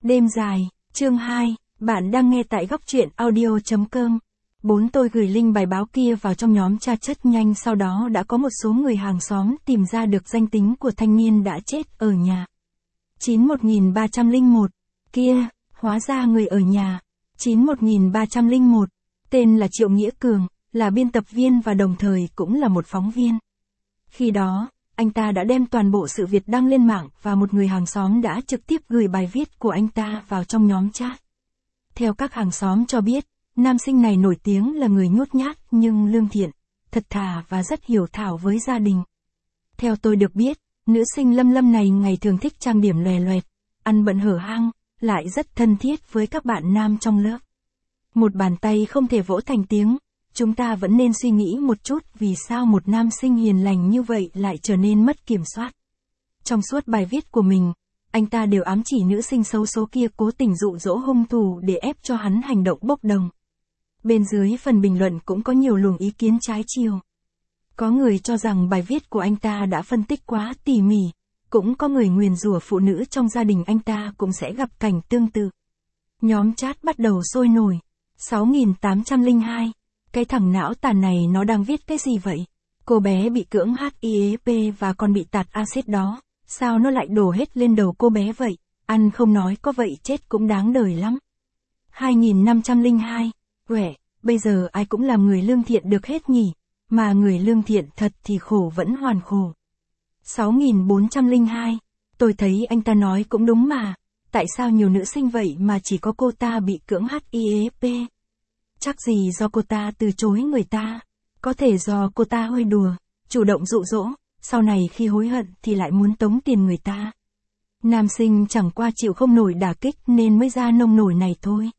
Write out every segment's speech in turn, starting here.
Đêm dài, chương 2, bạn đang nghe tại góc truyện audio.com. Tôi gửi link bài báo kia vào trong nhóm chat rất nhanh, sau đó đã có một số người hàng xóm tìm ra được danh tính của thanh niên đã chết ở nhà. 91301, kia, hóa ra người ở nhà. 91301, tên là Triệu Nghĩa Cường, là biên tập viên và đồng thời cũng là một phóng viên. Khi đó, anh ta đã đem toàn bộ sự việc đăng lên mạng và một người hàng xóm đã trực tiếp gửi bài viết của anh ta vào trong nhóm chat. Theo các hàng xóm cho biết, nam sinh này nổi tiếng là người nhút nhát nhưng lương thiện, thật thà và rất hiểu thảo với gia đình. Theo tôi được biết, nữ sinh Lâm Lâm này ngày thường thích trang điểm lòe loẹt, ăn bận hở hang, lại rất thân thiết với các bạn nam trong lớp. Một bàn tay không thể vỗ thành tiếng, chúng ta vẫn nên suy nghĩ một chút vì sao một nam sinh hiền lành như vậy lại trở nên mất kiểm soát. Trong suốt bài viết của mình, anh ta đều ám chỉ nữ sinh xấu số kia cố tình dụ dỗ hung thủ để ép cho hắn hành động bốc đồng. Bên dưới phần bình luận cũng có nhiều luồng ý kiến trái chiều. Có người cho rằng bài viết của anh ta đã phân tích quá tỉ mỉ, cũng có người nguyền rủa phụ nữ trong gia đình anh ta cũng sẽ gặp cảnh tương tự. Nhóm chat bắt đầu sôi nổi. 6802, cái thằng não tàn này nó đang viết cái gì vậy? Cô bé bị cưỡng HIEP và còn bị tạt axit đó, sao nó lại đổ hết lên đầu cô bé vậy? Ăn không nói có vậy chết cũng đáng đời lắm. 2502, quẻ, bây giờ ai cũng làm người lương thiện được hết nhỉ, mà người lương thiện thật thì khổ vẫn hoàn khổ. 6402, tôi thấy anh ta nói cũng đúng mà, tại sao nhiều nữ sinh vậy mà chỉ có cô ta bị cưỡng HIEP? Chắc gì do cô ta từ chối người ta, có thể do cô ta hơi đùa, chủ động dụ dỗ, sau này khi hối hận thì lại muốn tống tiền người ta. Nam sinh chẳng qua chịu không nổi đả kích nên mới ra nông nổi này thôi.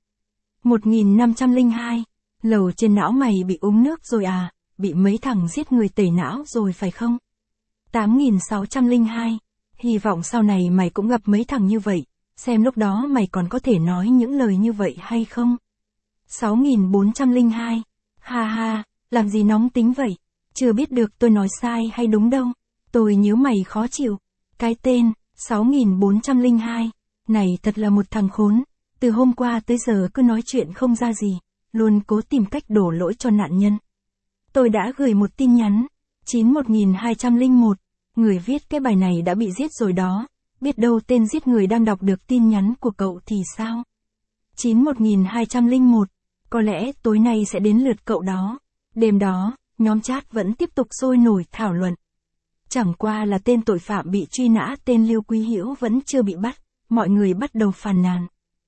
1502, lầu trên não mày bị uống nước rồi à, bị mấy thằng giết người tẩy não rồi phải không? 8602, hy vọng sau này mày cũng gặp mấy thằng như vậy, xem lúc đó mày còn có thể nói những lời như vậy hay không? 6402, ha ha, làm gì nóng tính vậy, chưa biết được tôi nói sai hay đúng đâu, tôi nhớ mày khó chịu. Cái tên, 6402, này thật là một thằng khốn, từ hôm qua tới giờ cứ nói chuyện không ra gì, luôn cố tìm cách đổ lỗi cho nạn nhân. Tôi đã gửi một tin nhắn, 91201, người viết cái bài này đã bị giết rồi đó, biết đâu tên giết người đang đọc được tin nhắn của cậu thì sao? 91201, có lẽ tối nay sẽ đến lượt cậu đó. Đêm đó, nhóm chat vẫn tiếp tục sôi nổi thảo luận. Chẳng qua là tên tội phạm bị truy nã tên Lưu Quý Hữu vẫn chưa bị bắt, mọi người bắt đầu phàn nàn.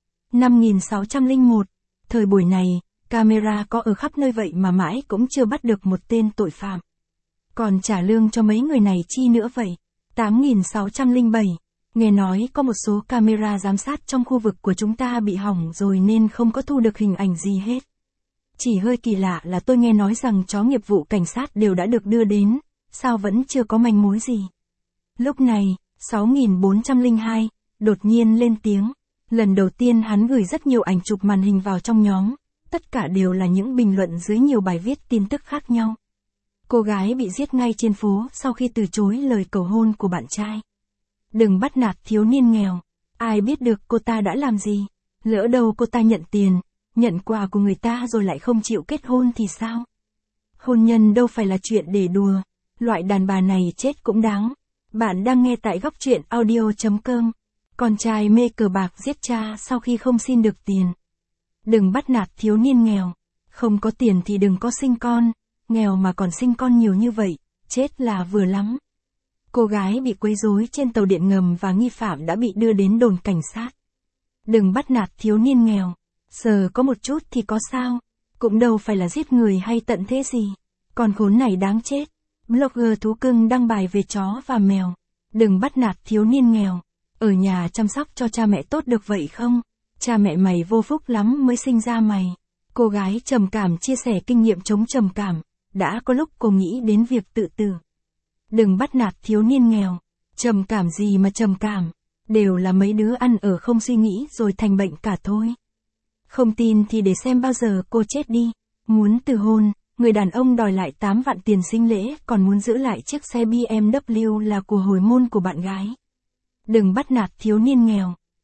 5601, thời buổi này, camera có ở khắp nơi vậy mà mãi cũng chưa bắt được một tên tội phạm. Còn trả lương cho mấy người này chi nữa vậy? 8607, nghe nói có một số camera giám sát trong khu vực của chúng ta bị hỏng rồi nên không có thu được hình ảnh gì hết. Chỉ hơi kỳ lạ là tôi nghe nói rằng chó nghiệp vụ cảnh sát đều đã được đưa đến, sao vẫn chưa có manh mối gì. Lúc này, 6402, đột nhiên lên tiếng. Lần đầu tiên hắn gửi rất nhiều ảnh chụp màn hình vào trong nhóm, tất cả đều là những bình luận dưới nhiều bài viết tin tức khác nhau. Cô gái bị giết ngay trên phố sau khi từ chối lời cầu hôn của bạn trai. Đừng bắt nạt thiếu niên nghèo, ai biết được cô ta đã làm gì, lỡ đâu cô ta nhận tiền, nhận quà của người ta rồi lại không chịu kết hôn thì sao? Hôn nhân đâu phải là chuyện để đùa, loại đàn bà này chết cũng đáng. Bạn đang nghe tại góc truyện audio.com. Con trai mê cờ bạc giết cha sau khi không xin được tiền. Đừng bắt nạt thiếu niên nghèo, không có tiền thì đừng có sinh con, nghèo mà còn sinh con nhiều như vậy, chết là vừa lắm. Cô gái bị quấy rối trên tàu điện ngầm và nghi phạm đã bị đưa đến đồn cảnh sát. Đừng bắt nạt thiếu niên nghèo, giờ có một chút thì có sao, cũng đâu phải là giết người hay tận thế gì, con khốn này đáng chết. Blogger thú cưng đăng bài về chó và mèo. Đừng bắt nạt thiếu niên nghèo, ở nhà chăm sóc cho cha mẹ tốt được vậy không? Cha mẹ mày vô phúc lắm mới sinh ra mày. Cô gái trầm cảm chia sẻ kinh nghiệm chống trầm cảm, đã có lúc cô nghĩ đến việc tự tử. Đừng bắt nạt thiếu niên nghèo, trầm cảm gì mà trầm cảm, đều là mấy đứa ăn ở không suy nghĩ rồi thành bệnh cả thôi. Không tin thì để xem bao giờ cô chết đi. Muốn từ hôn, người đàn ông đòi lại 8 vạn tiền sinh lễ còn muốn giữ lại chiếc xe BMW là của hồi môn của bạn gái. Đừng bắt nạt thiếu niên nghèo,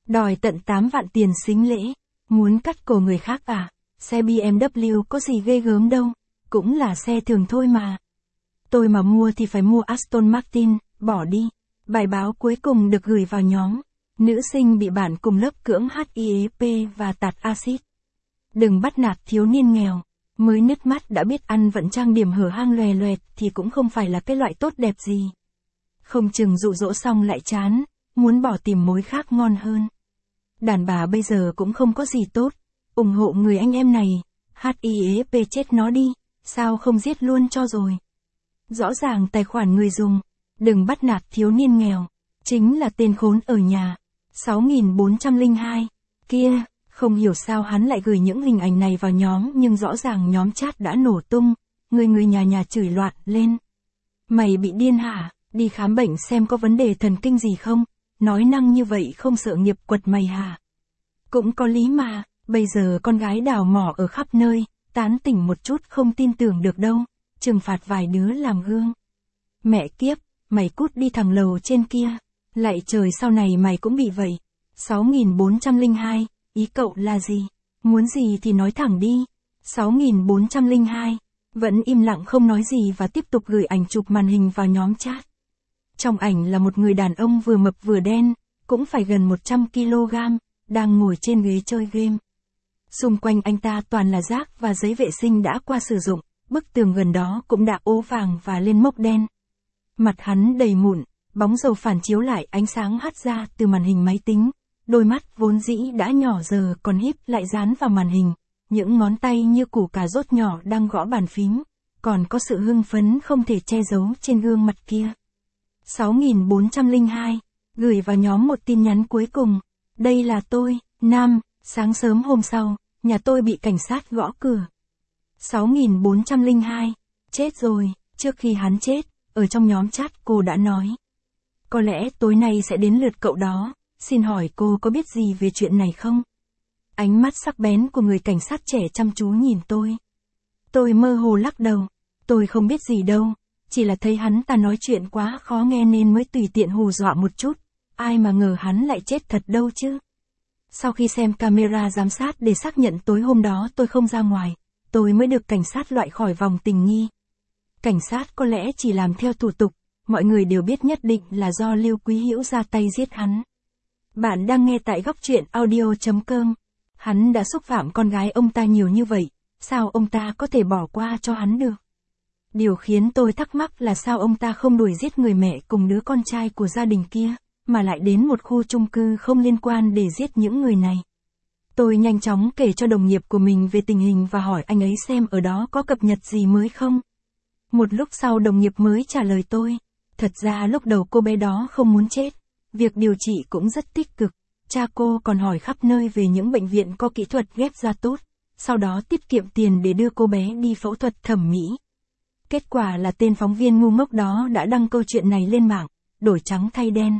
Đòi tận 8 vạn tiền sính lễ. Muốn cắt cổ người khác à? Xe BMW có gì ghê gớm đâu. Cũng là xe thường thôi mà. Tôi mà mua thì phải mua Aston Martin, bỏ đi. Bài báo cuối cùng được gửi vào nhóm. Nữ sinh bị bạn cùng lớp cưỡng HIEP và tạt axit. Đừng bắt nạt thiếu niên nghèo. Mới nứt mắt đã biết ăn vận trang điểm hở hang lòe loẹt thì cũng không phải là cái loại tốt đẹp gì. Không chừng dụ dỗ xong lại chán, muốn bỏ tìm mối khác ngon hơn. Đàn bà bây giờ cũng không có gì tốt. Ủng hộ người anh em này. HIEP chết nó đi, sao không giết luôn cho rồi. Rõ ràng tài khoản người dùng. Đừng bắt nạt thiếu niên nghèo. Chính là tên khốn ở nhà. 6402. Kia, không hiểu sao hắn lại gửi những hình ảnh này vào nhóm nhưng rõ ràng nhóm chat đã nổ tung. Người nhà chửi loạn lên. Mày bị điên hả? Đi khám bệnh xem có vấn đề thần kinh gì không? Nói năng như vậy không sợ nghiệp quật mày hả? Cũng có lý mà, bây giờ con gái đào mỏ ở khắp nơi, tán tỉnh một chút không tin tưởng được đâu, trừng phạt vài đứa làm gương. Mẹ kiếp, mày cút đi thằng lầu trên kia, lạy trời sau này mày cũng bị vậy. 6402, ý cậu là gì? Muốn gì thì nói thẳng đi. 6402, vẫn im lặng không nói gì và tiếp tục gửi ảnh chụp màn hình vào nhóm chat. Trong ảnh là một người đàn ông vừa mập vừa đen, cũng phải gần 100 kg, đang ngồi trên ghế chơi game. Xung quanh anh ta toàn là rác và giấy vệ sinh đã qua sử dụng, bức tường gần đó cũng đã ố vàng và lên mốc đen. Mặt hắn đầy mụn, bóng dầu phản chiếu lại ánh sáng hắt ra từ màn hình máy tính, đôi mắt vốn dĩ đã nhỏ giờ còn híp lại dán vào màn hình, những ngón tay như củ cà rốt nhỏ đang gõ bàn phím, còn có sự hưng phấn không thể che giấu trên gương mặt kia. 6402, gửi vào nhóm một tin nhắn cuối cùng. Đây là tôi, Nam, sáng sớm hôm sau, nhà tôi bị cảnh sát gõ cửa. 6402, chết rồi, trước khi hắn chết, ở trong nhóm chat cô đã nói. Có lẽ tối nay sẽ đến lượt cậu đó, xin hỏi cô có biết gì về chuyện này không? Ánh mắt sắc bén của người cảnh sát trẻ chăm chú nhìn tôi. Tôi mơ hồ lắc đầu, tôi không biết gì đâu. Chỉ là thấy hắn ta nói chuyện quá khó nghe nên mới tùy tiện hù dọa một chút, ai mà ngờ hắn lại chết thật đâu chứ. Sau khi xem camera giám sát để xác nhận tối hôm đó tôi không ra ngoài, tôi mới được cảnh sát loại khỏi vòng tình nghi. Cảnh sát có lẽ chỉ làm theo thủ tục, mọi người đều biết nhất định là do Lưu Quý Hữu ra tay giết hắn. Bạn đang nghe tại Góc Truyện Audio.com. Hắn đã xúc phạm con gái ông ta nhiều như vậy, sao ông ta có thể bỏ qua cho hắn được? Điều khiến tôi thắc mắc là sao ông ta không đuổi giết người mẹ cùng đứa con trai của gia đình kia, mà lại đến một khu chung cư không liên quan để giết những người này. Tôi nhanh chóng kể cho đồng nghiệp của mình về tình hình và hỏi anh ấy xem ở đó có cập nhật gì mới không. Một lúc sau đồng nghiệp mới trả lời tôi, thật ra lúc đầu cô bé đó không muốn chết, việc điều trị cũng rất tích cực, cha cô còn hỏi khắp nơi về những bệnh viện có kỹ thuật ghép da tốt, sau đó tiết kiệm tiền để đưa cô bé đi phẫu thuật thẩm mỹ. Kết quả là tên phóng viên ngu ngốc đó đã đăng câu chuyện này lên mạng, đổi trắng thay đen.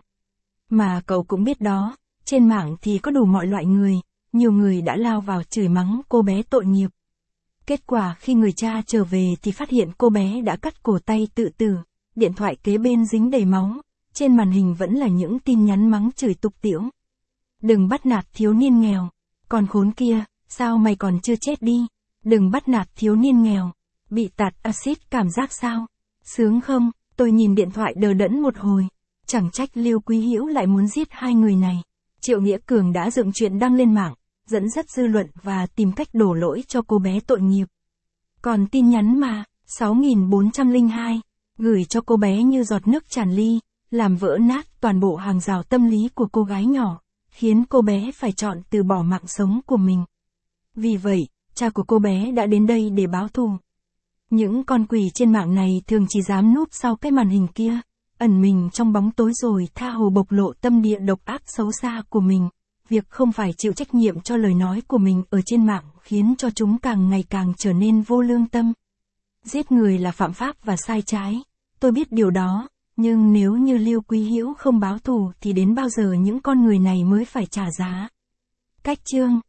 Mà cậu cũng biết đó, trên mạng thì có đủ mọi loại người, nhiều người đã lao vào chửi mắng cô bé tội nghiệp. Kết quả khi người cha trở về thì phát hiện cô bé đã cắt cổ tay tự tử, điện thoại kế bên dính đầy máu, trên màn hình vẫn là những tin nhắn mắng chửi tục tĩu. Đừng bắt nạt thiếu niên nghèo, còn khốn kia, sao mày còn chưa chết đi, đừng bắt nạt thiếu niên nghèo. Bị tạt axit cảm giác sao? Sướng không? Tôi nhìn điện thoại đờ đẫn một hồi. Chẳng trách Lưu Quý Hữu lại muốn giết hai người này. Triệu Nghĩa Cường đã dựng chuyện đăng lên mạng, dẫn dắt dư luận và tìm cách đổ lỗi cho cô bé tội nghiệp. Còn tin nhắn mà, 6402, gửi cho cô bé như giọt nước tràn ly, làm vỡ nát toàn bộ hàng rào tâm lý của cô gái nhỏ, khiến cô bé phải chọn từ bỏ mạng sống của mình. Vì vậy, cha của cô bé đã đến đây để báo thù. Những con quỷ trên mạng này thường chỉ dám núp sau cái màn hình kia, ẩn mình trong bóng tối rồi tha hồ bộc lộ tâm địa độc ác xấu xa của mình. Việc không phải chịu trách nhiệm cho lời nói của mình ở trên mạng khiến cho chúng càng ngày càng trở nên vô lương tâm. Giết người là phạm pháp và sai trái, tôi biết điều đó, nhưng nếu như Lưu Quý Hữu không báo thù thì đến bao giờ những con người này mới phải trả giá. Cách chương